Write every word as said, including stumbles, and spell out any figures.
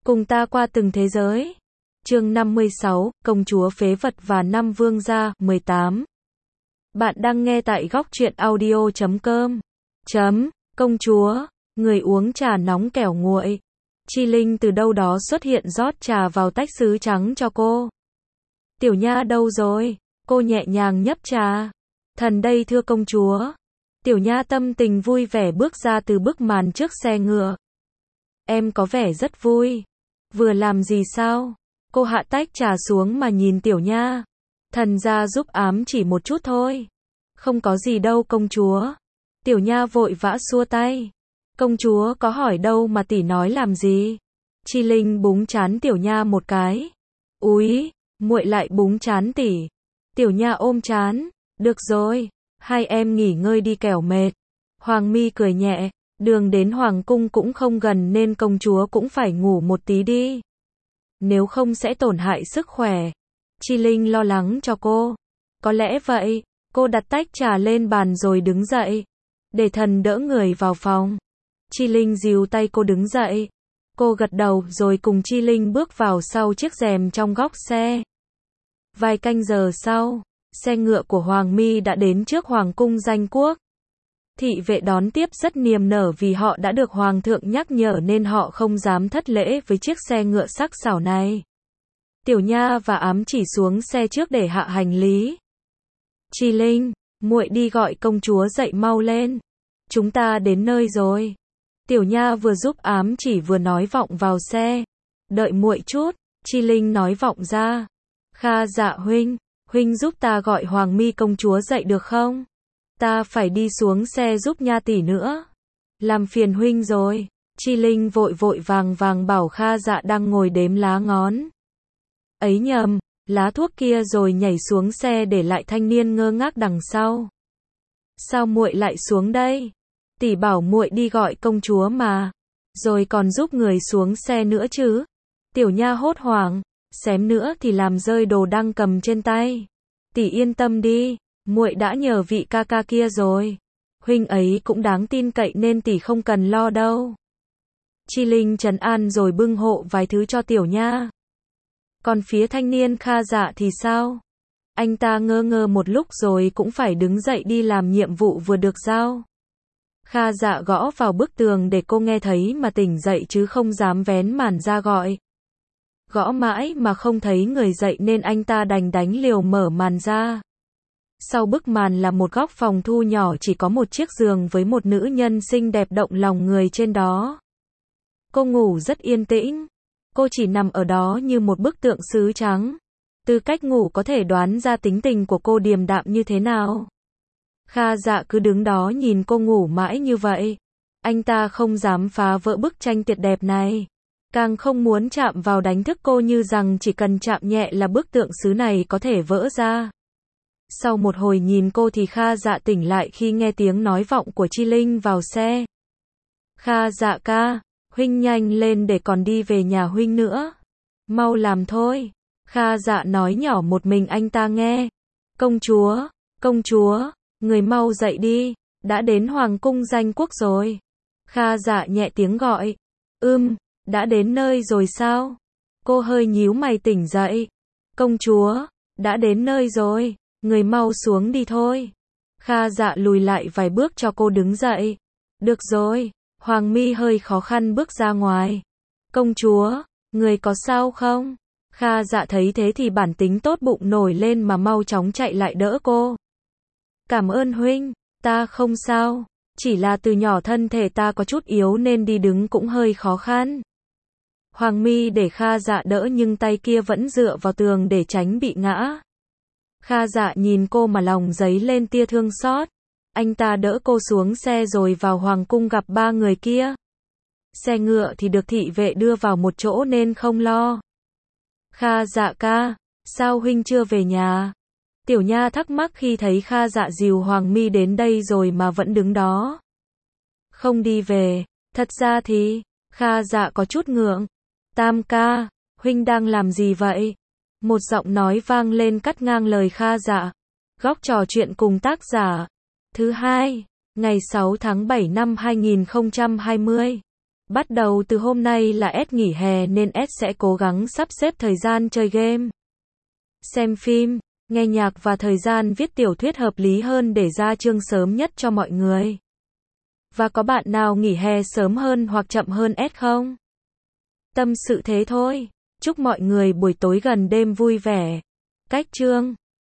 Cùng ta qua từng thế giới. Chương năm mươi sáu, Công chúa phế vật và năm vương gia, mười tám. Bạn đang nghe tại góc truyện audio chấm com. Chấm, công chúa, người uống trà nóng kẻo nguội. Chi Linh từ đâu đó xuất hiện rót trà vào tách sứ trắng cho cô. Tiểu Nha đâu rồi? Cô nhẹ nhàng nhấp trà. Thần đây thưa công chúa. Tiểu Nha tâm tình vui vẻ bước ra từ bức màn trước xe ngựa. Em có vẻ rất vui. Vừa làm gì sao? Cô hạ tách trà xuống mà nhìn Tiểu Nha. Thần ra giúp ám chỉ một chút thôi. Không có gì đâu công chúa. Tiểu Nha vội vã xua tay. Công chúa có hỏi đâu mà tỷ nói làm gì? Chi Linh búng trán Tiểu Nha một cái. Úi, muội lại búng trán tỷ. Tiểu Nha ôm trán. Được rồi, hai em nghỉ ngơi đi kẻo mệt. Hoàng Mi cười nhẹ. Đường đến hoàng cung cũng không gần nên công chúa cũng phải ngủ một tí đi. Nếu không sẽ tổn hại sức khỏe. Chi Linh lo lắng cho cô. Có lẽ vậy. Cô đặt tách trà lên bàn rồi đứng dậy. Để thần đỡ người vào phòng. Chi Linh dìu tay cô đứng dậy. Cô gật đầu rồi cùng Chi Linh bước vào sau chiếc rèm trong góc xe. Vài canh giờ sau, xe ngựa của Hoàng Mi đã đến trước Hoàng cung Danh Quốc. Thị vệ đón tiếp rất niềm nở vì họ đã được Hoàng thượng nhắc nhở nên họ không dám thất lễ với chiếc xe ngựa sắc sảo này. Tiểu Nha và ám chỉ xuống xe trước để hạ hành lý. Chi Linh, muội đi gọi công chúa dậy mau lên. Chúng ta đến nơi rồi. Tiểu Nha vừa giúp ám chỉ vừa nói vọng vào xe. Đợi muội chút, Chi Linh nói vọng ra. Kha Dạ huynh, huynh giúp ta gọi Hoàng Mi công chúa dậy được không? Ta phải đi xuống xe giúp Nha tỷ nữa. Làm phiền huynh rồi. Chi Linh vội vội vàng vàng bảo Kha Dạ đang ngồi đếm lá ngón. Ấy nhầm, lá thuốc kia rồi nhảy xuống xe để lại thanh niên ngơ ngác đằng sau. Sao muội lại xuống đây? Tỷ bảo muội đi gọi công chúa mà. Rồi còn giúp người xuống xe nữa chứ. Tiểu Nha hốt hoảng. Xém nữa thì làm rơi đồ đang cầm trên tay. Tỷ yên tâm đi. Muội đã nhờ vị ca ca kia rồi. Huynh ấy cũng đáng tin cậy nên tỷ không cần lo đâu. Chi Linh trấn an rồi bưng hộ vài thứ cho Tiểu Nha. Còn phía thanh niên Kha Dạ thì sao? Anh ta ngơ ngơ một lúc rồi cũng phải đứng dậy đi làm nhiệm vụ vừa được giao. Kha Dạ gõ vào bức tường để cô nghe thấy mà tỉnh dậy chứ không dám vén màn ra gọi. Gõ mãi mà không thấy người dậy nên anh ta đành đánh liều mở màn ra. Sau bức màn là một góc phòng thu nhỏ chỉ có một chiếc giường với một nữ nhân xinh đẹp động lòng người trên đó. Cô ngủ rất yên tĩnh. Cô chỉ nằm ở đó như một bức tượng sứ trắng. Từ cách ngủ có thể đoán ra tính tình của cô điềm đạm như thế nào. Kha Dạ cứ đứng đó nhìn cô ngủ mãi như vậy. Anh ta không dám phá vỡ bức tranh tuyệt đẹp này. Càng không muốn chạm vào đánh thức cô như rằng chỉ cần chạm nhẹ là bức tượng sứ này có thể vỡ ra. Sau một hồi nhìn cô thì Kha Dạ tỉnh lại khi nghe tiếng nói vọng của Chi Linh vào xe. Kha Dạ ca, huynh nhanh lên để còn đi về nhà huynh nữa. Mau làm thôi. Kha Dạ nói nhỏ một mình anh ta nghe. Công chúa, công chúa, người mau dậy đi, đã đến Hoàng cung Danh Quốc rồi. Kha Dạ nhẹ tiếng gọi. Ưm, đã đến nơi rồi sao? Cô hơi nhíu mày tỉnh dậy. Công chúa, đã đến nơi rồi. Người mau xuống đi thôi. Kha Dạ lùi lại vài bước cho cô đứng dậy. Được rồi. Hoàng Mi hơi khó khăn bước ra ngoài. Công chúa, người có sao không? Kha Dạ thấy thế thì bản tính tốt bụng nổi lên mà mau chóng chạy lại đỡ cô. Cảm ơn huynh, ta không sao. Chỉ là từ nhỏ thân thể ta có chút yếu nên đi đứng cũng hơi khó khăn. Hoàng Mi để Kha Dạ đỡ nhưng tay kia vẫn dựa vào tường để tránh bị ngã. Kha Dạ nhìn cô mà lòng dấy lên tia thương xót. Anh ta đỡ cô xuống xe rồi vào hoàng cung gặp ba người kia. Xe ngựa thì được thị vệ đưa vào một chỗ nên không lo. Kha Dạ ca, sao huynh chưa về nhà? Tiểu Nha thắc mắc khi thấy Kha Dạ dìu Hoàng Mi đến đây rồi mà vẫn đứng đó. Không đi về, thật ra thì, Kha Dạ có chút ngượng. Tam ca, huynh đang làm gì vậy? Một giọng nói vang lên cắt ngang lời Kha Dạ. Góc trò chuyện cùng tác giả. Thứ hai, ngày sáu tháng bảy năm hai nghìn không trăm hai mươi. Bắt đầu từ hôm nay là S nghỉ hè nên S sẽ cố gắng sắp xếp thời gian chơi game, xem phim, nghe nhạc và thời gian viết tiểu thuyết hợp lý hơn để ra chương sớm nhất cho mọi người. Và có bạn nào nghỉ hè sớm hơn hoặc chậm hơn S không? Tâm sự thế thôi. Chúc mọi người buổi tối gần đêm vui vẻ. Cách chương